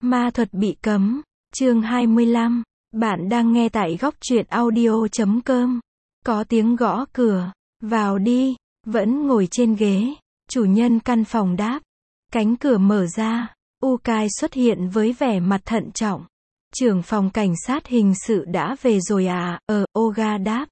Ma thuật bị cấm. Chương 25. Bạn đang nghe tại góc truyện audio.com. Có tiếng gõ cửa. Vào đi. Vẫn ngồi trên ghế. Chủ nhân căn phòng đáp. Cánh cửa mở ra. Ukai xuất hiện với vẻ mặt thận trọng. Trưởng phòng cảnh sát hình sự đã về rồi à? Oga đáp.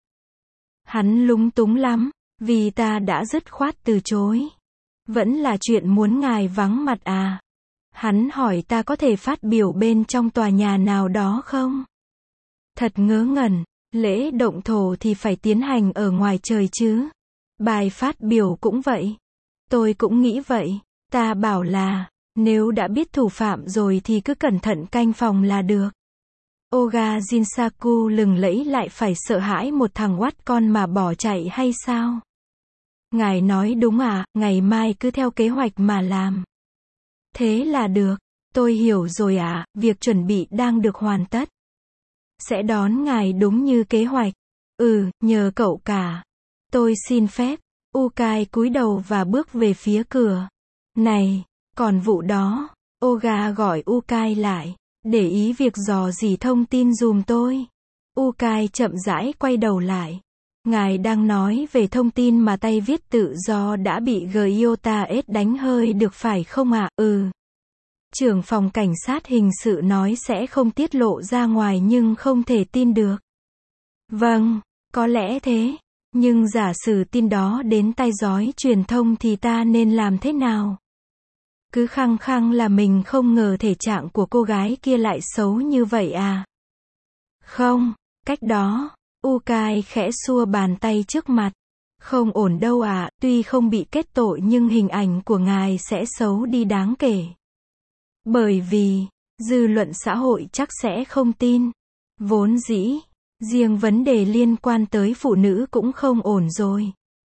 Hắn lúng túng lắm, vì ta đã dứt khoát từ chối. Vẫn là chuyện muốn ngài vắng mặt à? Hắn hỏi ta có thể phát biểu bên trong tòa nhà nào đó không? Thật ngớ ngẩn, lễ động thổ thì phải tiến hành ở ngoài trời chứ. Bài phát biểu cũng vậy. Tôi cũng nghĩ vậy. Ta bảo là, nếu đã biết thủ phạm rồi thì cứ cẩn thận canh phòng là được. Oga Jinsaku lừng lẫy lại phải sợ hãi một thằng oát con mà bỏ chạy hay sao? Ngài nói đúng à, ngày mai cứ theo kế hoạch mà làm. Thế là được, tôi hiểu rồi ạ, việc chuẩn bị đang được hoàn tất. Sẽ đón ngài đúng như kế hoạch. Nhờ cậu cả. Tôi xin phép. Ukai cúi đầu và bước về phía cửa. Này, còn vụ đó, Oga gọi Ukai lại. Để ý việc dò dỉ thông tin dùm tôi. Ukai chậm rãi quay đầu lại. Ngài đang nói về thông tin mà tay viết tự do đã bị Gyota S đánh hơi được phải không ạ? Trưởng phòng cảnh sát hình sự nói sẽ không tiết lộ ra ngoài nhưng không thể tin được. Vâng, có lẽ thế. Nhưng giả sử tin đó đến tai giói truyền thông thì ta nên làm thế nào? Cứ khăng khăng là mình không ngờ thể trạng của cô gái kia lại xấu như vậy à? Không, cách đó. Ukai khẽ xua bàn tay trước mặt. Không ổn đâu ạ, tuy không bị kết tội nhưng hình ảnh của ngài sẽ xấu đi đáng kể. Bởi vì, dư luận xã hội chắc sẽ không tin. Vốn dĩ, riêng vấn đề liên quan tới phụ nữ cũng không ổn rồi.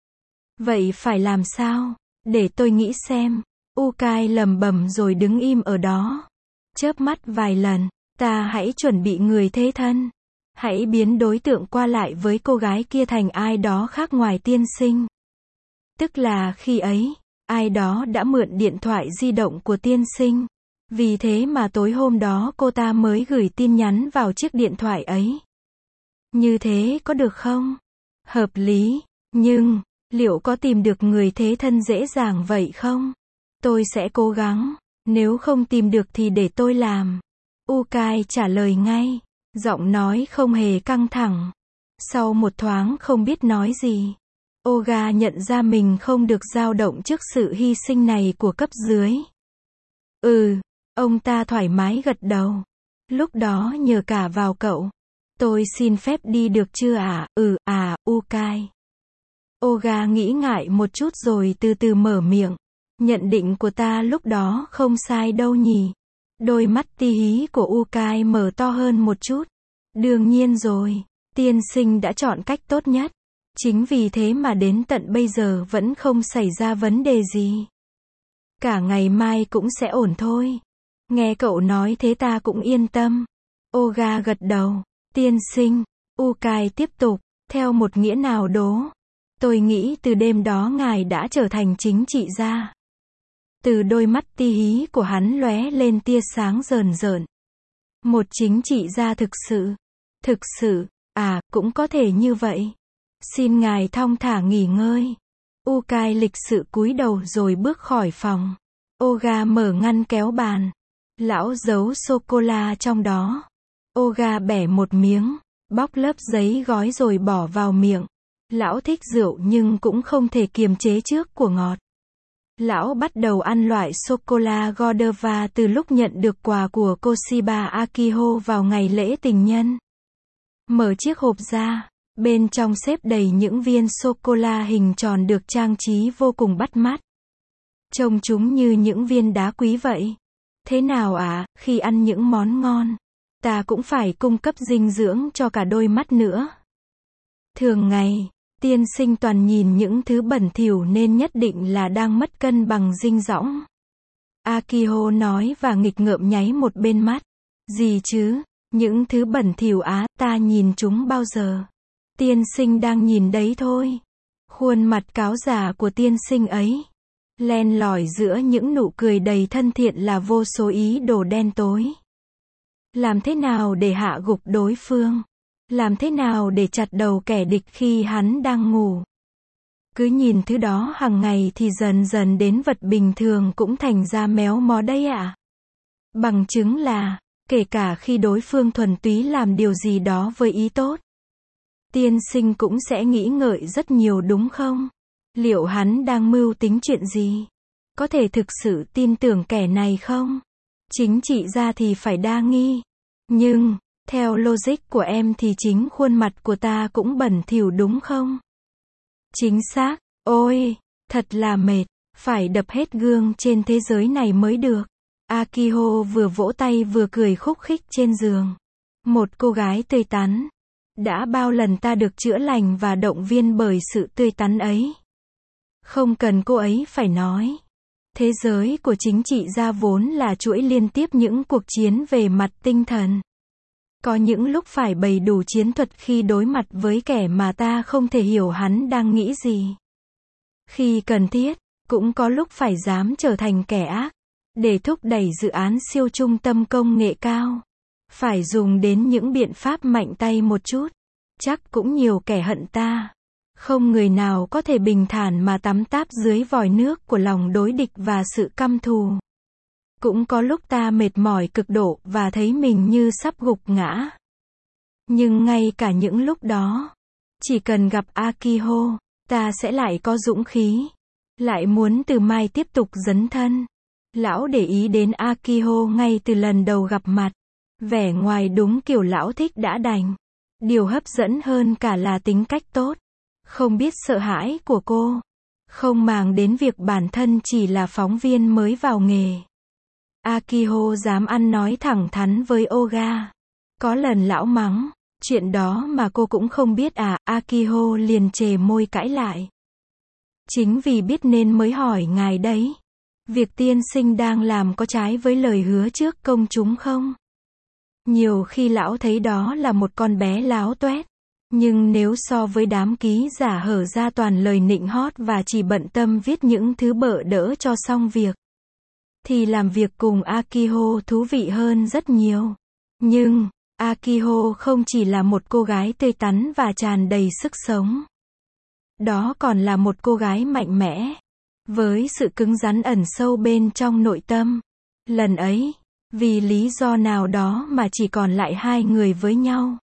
Vậy phải làm sao? Để tôi nghĩ xem. Ukai lẩm bẩm rồi đứng im ở đó. Chớp mắt vài lần. Ta hãy chuẩn bị người thế thân. Hãy biến đối tượng qua lại với cô gái kia thành ai đó khác ngoài tiên sinh. Tức là khi ấy, ai đó đã mượn điện thoại di động của tiên sinh. Vì thế mà tối hôm đó cô ta mới gửi tin nhắn vào chiếc điện thoại ấy. Như thế có được không? Hợp lý, nhưng, liệu có tìm được người thế thân dễ dàng vậy không? Tôi sẽ cố gắng, nếu không tìm được thì để tôi làm. Ukai trả lời ngay, giọng nói không hề căng thẳng. Sau một thoáng không biết nói gì, Oga nhận ra mình không được dao động trước sự hy sinh này của cấp dưới. Ông ta thoải mái gật đầu. Lúc đó nhờ cả vào cậu. Tôi xin phép đi được chưa ạ? Ukai. Oga nghĩ ngại một chút rồi từ từ mở miệng. Nhận định của ta lúc đó không sai đâu nhỉ. Đôi mắt ti hí của Ukai mở to hơn một chút. Đương nhiên rồi, tiên sinh đã chọn cách tốt nhất. Chính vì thế mà đến tận bây giờ vẫn không xảy ra vấn đề gì. Cả ngày mai cũng sẽ ổn thôi. Nghe cậu nói thế ta cũng yên tâm. Oga gật đầu. Tiên sinh, Ukai tiếp tục, theo một nghĩa nào đó. Tôi nghĩ từ đêm đó ngài đã trở thành chính trị gia. Từ đôi mắt ti hí của hắn lóe lên tia sáng rờn rợn. Một chính trị gia thực sự. Thực sự, cũng có thể như vậy. Xin ngài thong thả nghỉ ngơi. Ukai lịch sự cúi đầu rồi bước khỏi phòng. Oga mở ngăn kéo bàn. Lão giấu sô-cô-la trong đó. Oga bẻ một miếng, bóc lớp giấy gói rồi bỏ vào miệng. Lão thích rượu nhưng cũng không thể kiềm chế trước của ngọt. Lão bắt đầu ăn loại sô-cô-la Godiva từ lúc nhận được quà của Koshiba Akiho vào ngày lễ tình nhân. Mở chiếc hộp ra, bên trong xếp đầy những viên sô-cô-la hình tròn được trang trí vô cùng bắt mắt. Trông chúng như những viên đá quý vậy. Thế nào ạ, khi ăn những món ngon, ta cũng phải cung cấp dinh dưỡng cho cả đôi mắt nữa. Thường ngày, tiên sinh toàn nhìn những thứ bẩn thỉu nên nhất định là đang mất cân bằng dinh dõng. Akiho nói và nghịch ngợm nháy một bên mắt. Gì chứ, những thứ bẩn thỉu ta nhìn chúng bao giờ. Tiên sinh đang nhìn đấy thôi. Khuôn mặt cáo già của tiên sinh ấy. Len lỏi giữa những nụ cười đầy thân thiện là vô số ý đồ đen tối. Làm thế nào để hạ gục đối phương? Làm thế nào để chặt đầu kẻ địch khi hắn đang ngủ? Cứ nhìn thứ đó hàng ngày thì dần dần đến vật bình thường cũng thành ra méo mó đấy ạ. Bằng chứng là, kể cả khi đối phương thuần túy làm điều gì đó với ý tốt, tiên sinh cũng sẽ nghĩ ngợi rất nhiều đúng không? Liệu hắn đang mưu tính chuyện gì? Có thể thực sự tin tưởng kẻ này không? Chính trị ra thì phải đa nghi. Nhưng, theo logic của em thì chính khuôn mặt của ta cũng bẩn thỉu đúng không? Chính xác, ôi, thật là mệt, phải đập hết gương trên thế giới này mới được. Akiho vừa vỗ tay vừa cười khúc khích trên giường. Một cô gái tươi tắn. Đã bao lần ta được chữa lành và động viên bởi sự tươi tắn ấy. Không cần cô ấy phải nói. Thế giới của chính trị gia vốn là chuỗi liên tiếp những cuộc chiến về mặt tinh thần. Có những lúc phải bày đủ chiến thuật khi đối mặt với kẻ mà ta không thể hiểu hắn đang nghĩ gì. Khi cần thiết, cũng có lúc phải dám trở thành kẻ ác, để thúc đẩy dự án siêu trung tâm công nghệ cao. Phải dùng đến những biện pháp mạnh tay một chút. Chắc cũng nhiều kẻ hận ta. Không người nào có thể bình thản mà tắm táp dưới vòi nước của lòng đối địch và sự căm thù. Cũng có lúc ta mệt mỏi cực độ và thấy mình như sắp gục ngã. Nhưng ngay cả những lúc đó, chỉ cần gặp Akiho, ta sẽ lại có dũng khí. Lại muốn từ mai tiếp tục dấn thân. Lão để ý đến Akiho ngay từ lần đầu gặp mặt. Vẻ ngoài đúng kiểu lão thích đã đành. Điều hấp dẫn hơn cả là tính cách tốt. Không biết sợ hãi của cô. Không màng đến việc bản thân chỉ là phóng viên mới vào nghề. Akiho dám ăn nói thẳng thắn với Oga. Có lần lão mắng, chuyện đó mà cô cũng không biết à, Akiho liền chề môi cãi lại. Chính vì biết nên mới hỏi ngài đấy. Việc tiên sinh đang làm có trái với lời hứa trước công chúng không? Nhiều khi lão thấy đó là một con bé láo toét. Nhưng nếu so với đám ký giả hở ra toàn lời nịnh hót và chỉ bận tâm viết những thứ bợ đỡ cho xong việc, thì làm việc cùng Akiho thú vị hơn rất nhiều. Nhưng, Akiho không chỉ là một cô gái tươi tắn và tràn đầy sức sống. Đó còn là một cô gái mạnh mẽ, với sự cứng rắn ẩn sâu bên trong nội tâm. Lần ấy, vì lý do nào đó mà chỉ còn lại hai người với nhau.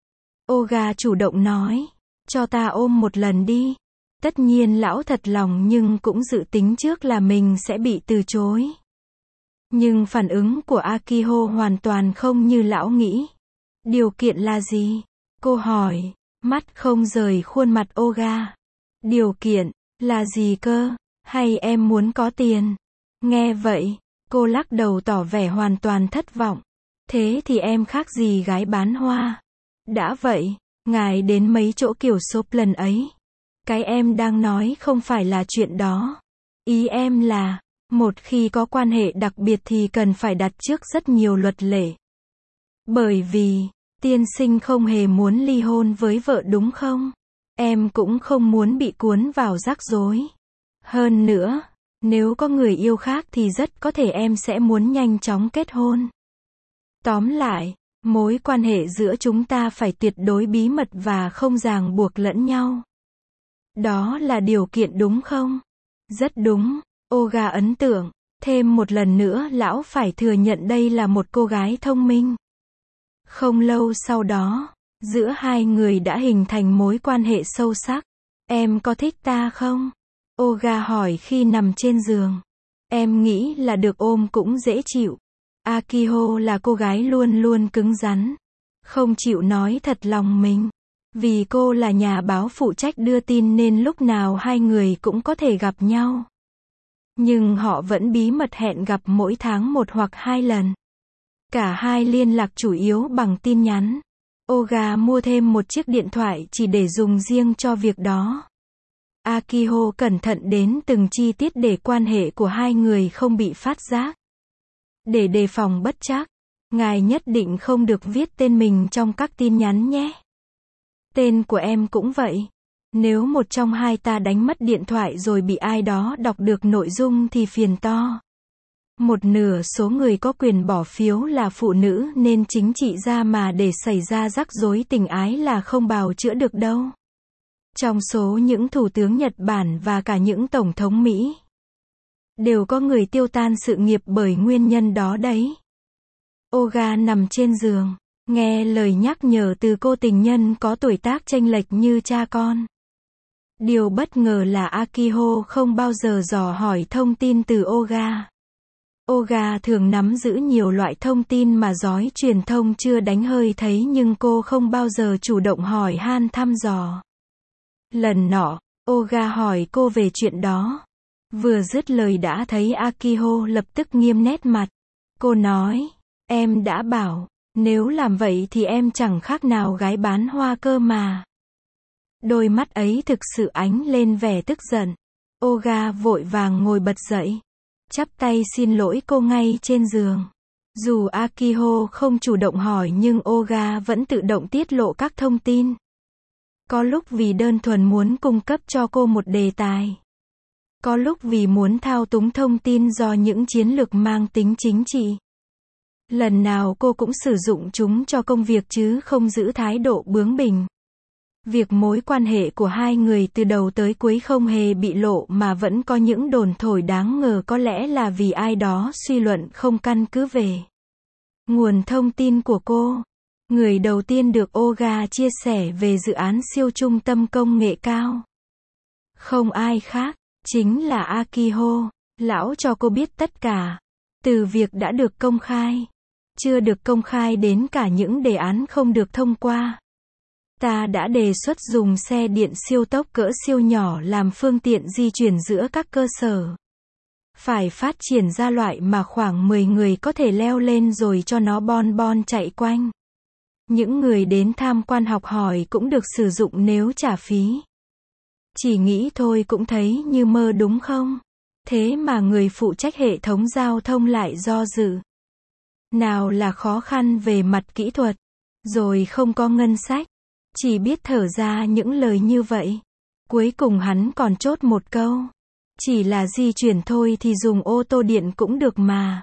Oga chủ động nói, cho ta ôm một lần đi. Tất nhiên lão thật lòng nhưng cũng dự tính trước là mình sẽ bị từ chối. Nhưng phản ứng của Akiho hoàn toàn không như lão nghĩ. Điều kiện là gì? Cô hỏi, mắt không rời khuôn mặt Oga. Điều kiện, là gì cơ? Hay em muốn có tiền? Nghe vậy, cô lắc đầu tỏ vẻ hoàn toàn thất vọng. Thế thì em khác gì gái bán hoa? Đã vậy, ngài đến mấy chỗ kiểu shop lần ấy. Cái em đang nói không phải là chuyện đó. Ý em là, một khi có quan hệ đặc biệt thì cần phải đặt trước rất nhiều luật lệ. Bởi vì, tiên sinh không hề muốn ly hôn với vợ đúng không? Em cũng không muốn bị cuốn vào rắc rối. Hơn nữa, nếu có người yêu khác thì rất có thể em sẽ muốn nhanh chóng kết hôn. Tóm lại, mối quan hệ giữa chúng ta phải tuyệt đối bí mật và không ràng buộc lẫn nhau. Đó là điều kiện đúng không? Rất đúng. Oga ấn tượng. Thêm một lần nữa lão phải thừa nhận đây là một cô gái thông minh. Không lâu sau đó, giữa hai người đã hình thành mối quan hệ sâu sắc. Em có thích ta không? Oga hỏi khi nằm trên giường. Em nghĩ là được ôm cũng dễ chịu. Akiho là cô gái luôn luôn cứng rắn. Không chịu nói thật lòng mình. Vì cô là nhà báo phụ trách đưa tin nên lúc nào hai người cũng có thể gặp nhau. Nhưng họ vẫn bí mật hẹn gặp mỗi tháng 1 hoặc 2 lần. Cả hai liên lạc chủ yếu bằng tin nhắn. Oga mua thêm một chiếc điện thoại chỉ để dùng riêng cho việc đó. Akiho cẩn thận đến từng chi tiết để quan hệ của hai người không bị phát giác. Để đề phòng bất trắc, ngài nhất định không được viết tên mình trong các tin nhắn nhé. Tên của em cũng vậy. Nếu một trong hai ta đánh mất điện thoại rồi bị ai đó đọc được nội dung thì phiền to. Một nửa số người có quyền bỏ phiếu là phụ nữ nên chính trị gia mà để xảy ra rắc rối tình ái là không bào chữa được đâu. Trong số những thủ tướng Nhật Bản và cả những tổng thống Mỹ, đều có người tiêu tan sự nghiệp bởi nguyên nhân đó đấy. Oga nằm trên giường, nghe lời nhắc nhở từ cô tình nhân có tuổi tác chênh lệch như cha con. Điều bất ngờ là Akiho không bao giờ dò hỏi thông tin từ Oga. Oga thường nắm giữ nhiều loại thông tin mà giới truyền thông chưa đánh hơi thấy nhưng cô không bao giờ chủ động hỏi han thăm dò. Lần nọ, Oga hỏi cô về chuyện đó. Vừa dứt lời đã thấy Akiho lập tức nghiêm nét mặt. Cô nói, em đã bảo, nếu làm vậy thì em chẳng khác nào gái bán hoa cơ mà. Đôi mắt ấy thực sự ánh lên vẻ tức giận. Oga vội vàng ngồi bật dậy, chắp tay xin lỗi cô ngay trên giường. Dù Akiho không chủ động hỏi nhưng Oga vẫn tự động tiết lộ các thông tin. Có lúc vì đơn thuần muốn cung cấp cho cô một đề tài. Có lúc vì muốn thao túng thông tin do những chiến lược mang tính chính trị. Lần nào cô cũng sử dụng chúng cho công việc chứ không giữ thái độ bướng bỉnh. Việc mối quan hệ của hai người từ đầu tới cuối không hề bị lộ mà vẫn có những đồn thổi đáng ngờ có lẽ là vì ai đó suy luận không căn cứ về nguồn thông tin của cô. Người đầu tiên được Oga chia sẻ về dự án siêu trung tâm công nghệ cao. Không ai khác, chính là Akiho. Lão cho cô biết tất cả. Từ việc đã được công khai, chưa được công khai đến cả những đề án không được thông qua. Ta đã đề xuất dùng xe điện siêu tốc cỡ siêu nhỏ làm phương tiện di chuyển giữa các cơ sở. Phải phát triển ra loại mà khoảng 10 người có thể leo lên rồi cho nó bon bon chạy quanh. Những người đến tham quan học hỏi cũng được sử dụng nếu trả phí. Chỉ nghĩ thôi cũng thấy như mơ đúng không? Thế mà người phụ trách hệ thống giao thông lại do dự. Nào là khó khăn về mặt kỹ thuật, rồi không có ngân sách. Chỉ biết thở ra những lời như vậy. Cuối cùng hắn còn chốt một câu. Chỉ là di chuyển thôi thì dùng ô tô điện cũng được mà.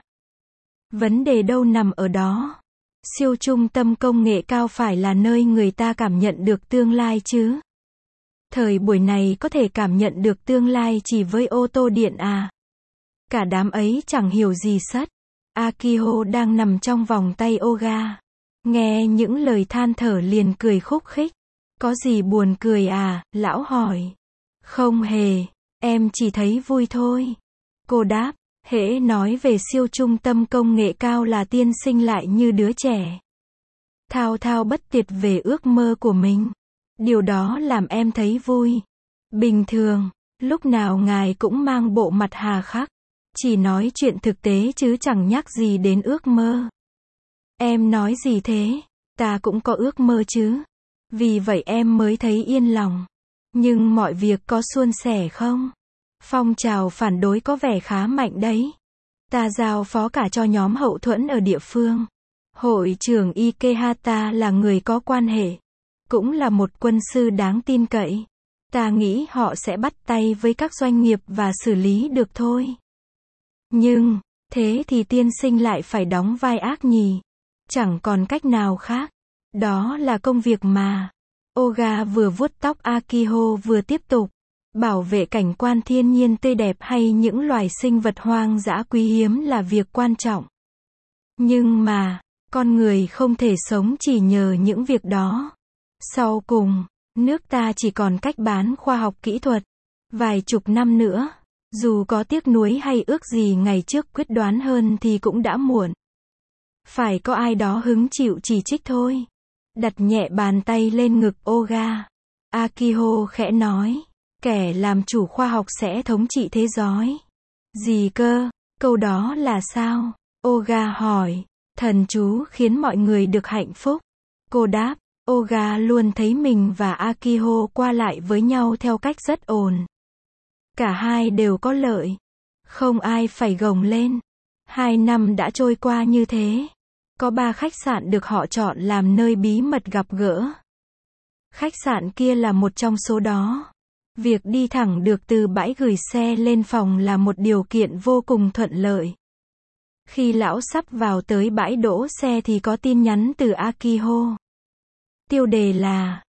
Vấn đề đâu nằm ở đó. Siêu trung tâm công nghệ cao phải là nơi người ta cảm nhận được tương lai chứ. Thời buổi này có thể cảm nhận được tương lai chỉ với ô tô điện à. Cả đám ấy chẳng hiểu gì sất. Akiho đang nằm trong vòng tay Oga. Nghe những lời than thở liền cười khúc khích. Có gì buồn cười à, lão hỏi. Không hề, em chỉ thấy vui thôi. Cô đáp, hễ nói về siêu trung tâm công nghệ cao là tiên sinh lại như đứa trẻ. Thao thao bất tuyệt về ước mơ của mình. Điều đó làm em thấy vui. Bình thường, lúc nào ngài cũng mang bộ mặt hà khắc. Chỉ nói chuyện thực tế chứ chẳng nhắc gì đến ước mơ. Em nói gì thế? Ta cũng có ước mơ chứ. Vì vậy em mới thấy yên lòng. Nhưng mọi việc có suôn sẻ không? Phong trào phản đối có vẻ khá mạnh đấy. Ta giao phó cả cho nhóm hậu thuẫn ở địa phương. Hội trưởng Ikehata là người có quan hệ. Cũng là một quân sư đáng tin cậy. Ta nghĩ họ sẽ bắt tay với các doanh nghiệp và xử lý được thôi. Nhưng, thế thì tiên sinh lại phải đóng vai ác nhì. Chẳng còn cách nào khác. Đó là công việc mà. Oga vừa vuốt tóc Akiho vừa tiếp tục. Bảo vệ cảnh quan thiên nhiên tươi đẹp hay những loài sinh vật hoang dã quý hiếm là việc quan trọng. Nhưng mà, con người không thể sống chỉ nhờ những việc đó. Sau cùng, nước ta chỉ còn cách bán khoa học kỹ thuật. Vài chục năm nữa, dù có tiếc nuối hay ước gì ngày trước quyết đoán hơn thì cũng đã muộn. Phải có ai đó hứng chịu chỉ trích thôi. Đặt nhẹ bàn tay lên ngực Oga. Akiho khẽ nói. Kẻ làm chủ khoa học sẽ thống trị thế giới. Gì cơ? Câu đó là sao? Oga hỏi. Thần chú khiến mọi người được hạnh phúc. Cô đáp. Oga luôn thấy mình và Akiho qua lại với nhau theo cách rất ổn. Cả hai đều có lợi. Không ai phải gồng lên. 2 năm đã trôi qua như thế. Có 3 khách sạn được họ chọn làm nơi bí mật gặp gỡ. Khách sạn kia là một trong số đó. Việc đi thẳng được từ bãi gửi xe lên phòng là một điều kiện vô cùng thuận lợi. Khi lão sắp vào tới bãi đỗ xe thì có tin nhắn từ Akiho. Tiêu đề là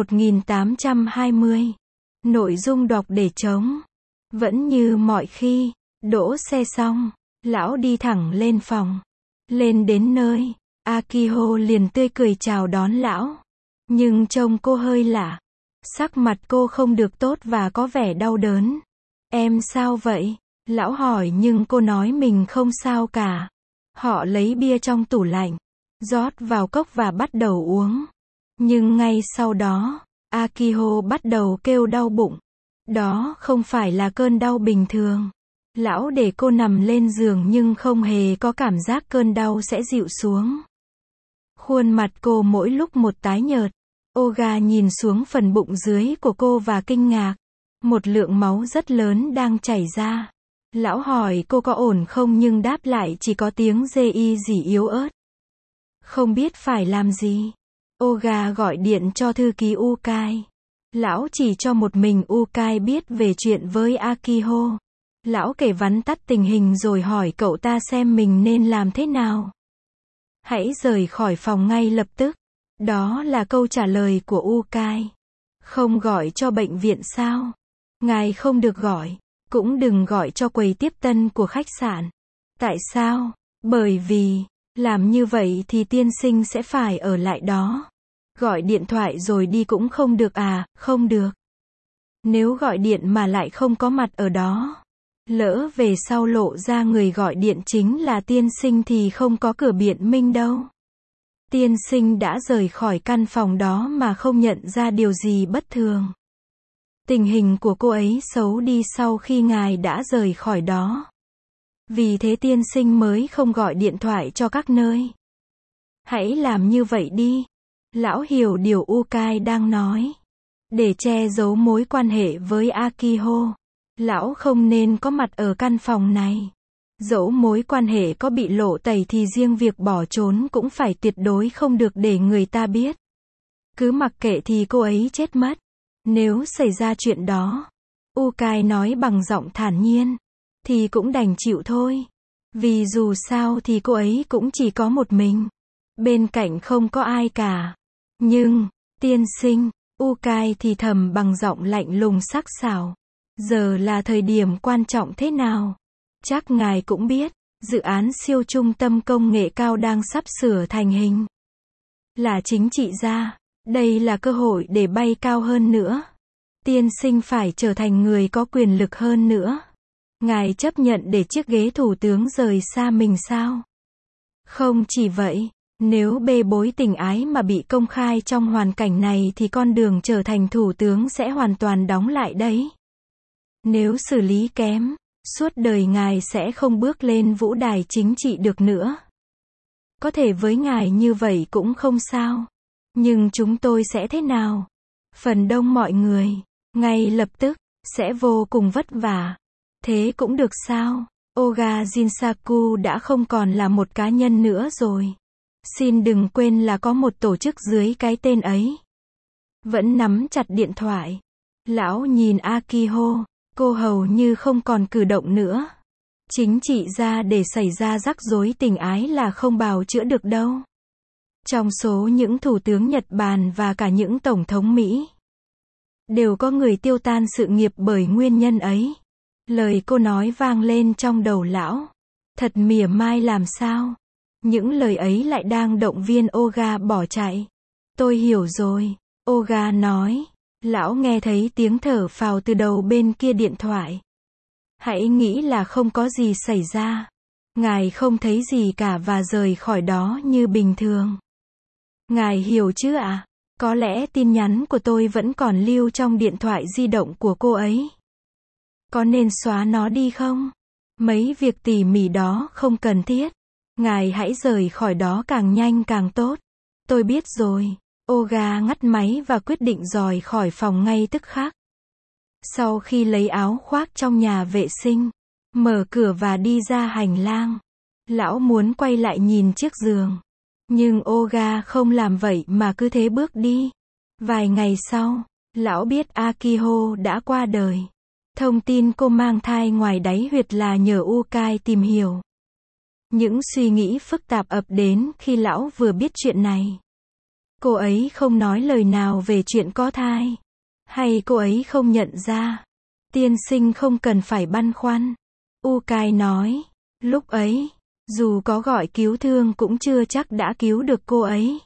1820. Nội dung đọc để trống. Vẫn như mọi khi, đỗ xe xong, lão đi thẳng lên phòng. Lên đến nơi, Akiho liền tươi cười chào đón lão. Nhưng trông cô hơi lạ. Sắc mặt cô không được tốt và có vẻ đau đớn. Em sao vậy? Lão hỏi nhưng cô nói mình không sao cả. Họ lấy bia trong tủ lạnh, rót vào cốc và bắt đầu uống. Nhưng ngay sau đó, Akiho bắt đầu kêu đau bụng. Đó không phải là cơn đau bình thường. Lão để cô nằm lên giường nhưng không hề có cảm giác cơn đau sẽ dịu xuống. Khuôn mặt cô mỗi lúc một tái nhợt. Oga nhìn xuống phần bụng dưới của cô và kinh ngạc. Một lượng máu rất lớn đang chảy ra. Lão hỏi cô có ổn không nhưng đáp lại chỉ có tiếng rê y gì yếu ớt. Không biết phải làm gì. Oga gọi điện cho thư ký Ukai. Lão chỉ cho một mình Ukai biết về chuyện với Akiho. Lão kể vắn tắt tình hình rồi hỏi cậu ta xem mình nên làm thế nào. Hãy rời khỏi phòng ngay lập tức. Đó là câu trả lời của Ukai. Không gọi cho bệnh viện sao? Ngài không được gọi. Cũng đừng gọi cho quầy tiếp tân của khách sạn. Tại sao? Bởi vì, làm như vậy thì tiên sinh sẽ phải ở lại đó. Gọi điện thoại rồi đi cũng không được à? Không được. Nếu gọi điện mà lại không có mặt ở đó, lỡ về sau lộ ra người gọi điện chính là tiên sinh thì không có cửa biện minh đâu. Tiên sinh đã rời khỏi căn phòng đó mà không nhận ra điều gì bất thường. Tình hình của cô ấy xấu đi sau khi ngài đã rời khỏi đó. Vì thế tiên sinh mới không gọi điện thoại cho các nơi. Hãy làm như vậy đi. Lão hiểu điều Ukai đang nói. Để che giấu mối quan hệ với Akiho, lão không nên có mặt ở căn phòng này. Dẫu mối quan hệ có bị lộ tẩy thì riêng việc bỏ trốn cũng phải tuyệt đối không được để người ta biết. Cứ mặc kệ thì cô ấy chết mất. Nếu xảy ra chuyện đó, Ukai nói bằng giọng thản nhiên, thì cũng đành chịu thôi. Vì dù sao thì cô ấy cũng chỉ có một mình. Bên cạnh không có ai cả. Nhưng, tiên sinh, Ukai thì thầm bằng giọng lạnh lùng sắc sảo. Giờ là thời điểm quan trọng thế nào? Chắc ngài cũng biết, dự án siêu trung tâm công nghệ cao đang sắp sửa thành hình. Là chính trị gia, đây là cơ hội để bay cao hơn nữa. Tiên sinh phải trở thành người có quyền lực hơn nữa. Ngài chấp nhận để chiếc ghế thủ tướng rời xa mình sao? Không chỉ vậy, nếu bê bối tình ái mà bị công khai trong hoàn cảnh này thì con đường trở thành thủ tướng sẽ hoàn toàn đóng lại đấy. Nếu xử lý kém, suốt đời ngài sẽ không bước lên vũ đài chính trị được nữa. Có thể với ngài như vậy cũng không sao. Nhưng chúng tôi sẽ thế nào? Phần đông mọi người, ngay lập tức, sẽ vô cùng vất vả. Thế cũng được sao? Oga Jinsaku đã không còn là một cá nhân nữa rồi. Xin đừng quên là có một tổ chức dưới cái tên ấy. Vẫn nắm chặt điện thoại. Lão nhìn Akiho, cô hầu như không còn cử động nữa. Chính trị gia để xảy ra rắc rối tình ái là không bào chữa được đâu. Trong số những thủ tướng Nhật Bản và cả những tổng thống Mỹ, đều có người tiêu tan sự nghiệp bởi nguyên nhân ấy. Lời cô nói vang lên trong đầu lão. Thật mỉa mai làm sao? Những lời ấy lại đang động viên Oga bỏ chạy. Tôi hiểu rồi, Oga nói. Lão nghe thấy tiếng thở phào từ đầu bên kia điện thoại. Hãy nghĩ là không có gì xảy ra. Ngài không thấy gì cả và rời khỏi đó như bình thường. Ngài hiểu chứ ạ? Có lẽ tin nhắn của tôi vẫn còn lưu trong điện thoại di động của cô ấy. Có nên xóa nó đi không? Mấy việc tỉ mỉ đó không cần thiết. Ngài hãy rời khỏi đó càng nhanh càng tốt. Tôi biết rồi. Oga ngắt máy và quyết định rời khỏi phòng ngay tức khắc. Sau khi lấy áo khoác trong nhà vệ sinh, mở cửa và đi ra hành lang, lão muốn quay lại nhìn chiếc giường. Nhưng Oga không làm vậy mà cứ thế bước đi. Vài ngày sau, lão biết Akiho đã qua đời. Thông tin cô mang thai ngoài đáy huyệt là nhờ Ukai tìm hiểu. Những suy nghĩ phức tạp ập đến khi lão vừa biết chuyện này. Cô ấy không nói lời nào về chuyện có thai. Hay cô ấy không nhận ra. Tiên sinh không cần phải băn khoăn. Ukai nói. Lúc ấy, dù có gọi cứu thương cũng chưa chắc đã cứu được cô ấy.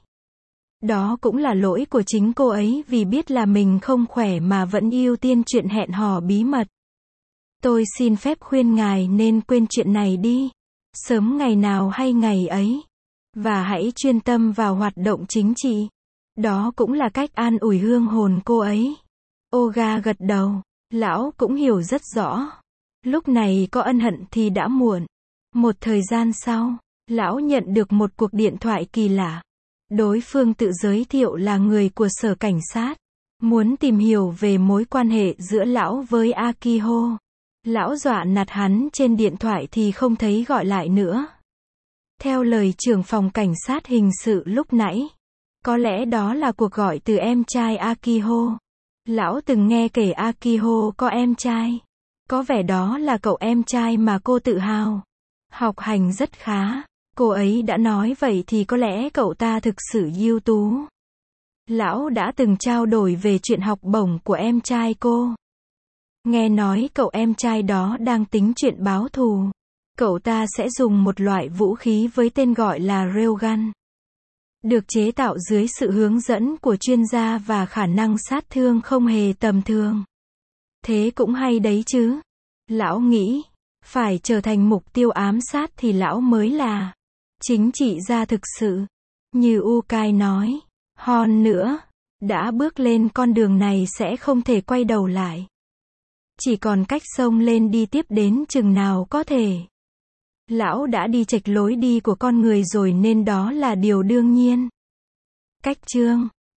Đó cũng là lỗi của chính cô ấy vì biết là mình không khỏe mà vẫn ưu tiên chuyện hẹn hò bí mật. Tôi xin phép khuyên ngài nên quên chuyện này đi. Sớm ngày nào hay ngày ấy. Và hãy chuyên tâm vào hoạt động chính trị. Đó cũng là cách an ủi hương hồn cô ấy. Oga gật đầu. Lão cũng hiểu rất rõ. Lúc này có ân hận thì đã muộn. Một thời gian sau, lão nhận được một cuộc điện thoại kỳ lạ. Đối phương tự giới thiệu là người của sở cảnh sát. Muốn tìm hiểu về mối quan hệ giữa lão với Akiho. Lão dọa nạt hắn trên điện thoại thì không thấy gọi lại nữa. Theo lời trưởng phòng cảnh sát hình sự lúc nãy, có lẽ đó là cuộc gọi từ em trai Akiho. Lão từng nghe kể Akiho có em trai. Có vẻ đó là cậu em trai mà cô tự hào. Học hành rất khá. Cô ấy đã nói vậy thì có lẽ cậu ta thực sự ưu tú. Lão đã từng trao đổi về chuyện học bổng của em trai cô. Nghe nói cậu em trai đó đang tính chuyện báo thù. Cậu ta sẽ dùng một loại vũ khí với tên gọi là railgun. Được chế tạo dưới sự hướng dẫn của chuyên gia và khả năng sát thương không hề tầm thường. Thế cũng hay đấy chứ. Lão nghĩ, phải trở thành mục tiêu ám sát thì lão mới là chính trị gia thực sự. Như Ukai nói, hơn nữa, đã bước lên con đường này sẽ không thể quay đầu lại. Chỉ còn cách xông lên đi tiếp đến chừng nào có thể. Lão đã đi chệch lối đi của con người rồi nên đó là điều đương nhiên. Cách chương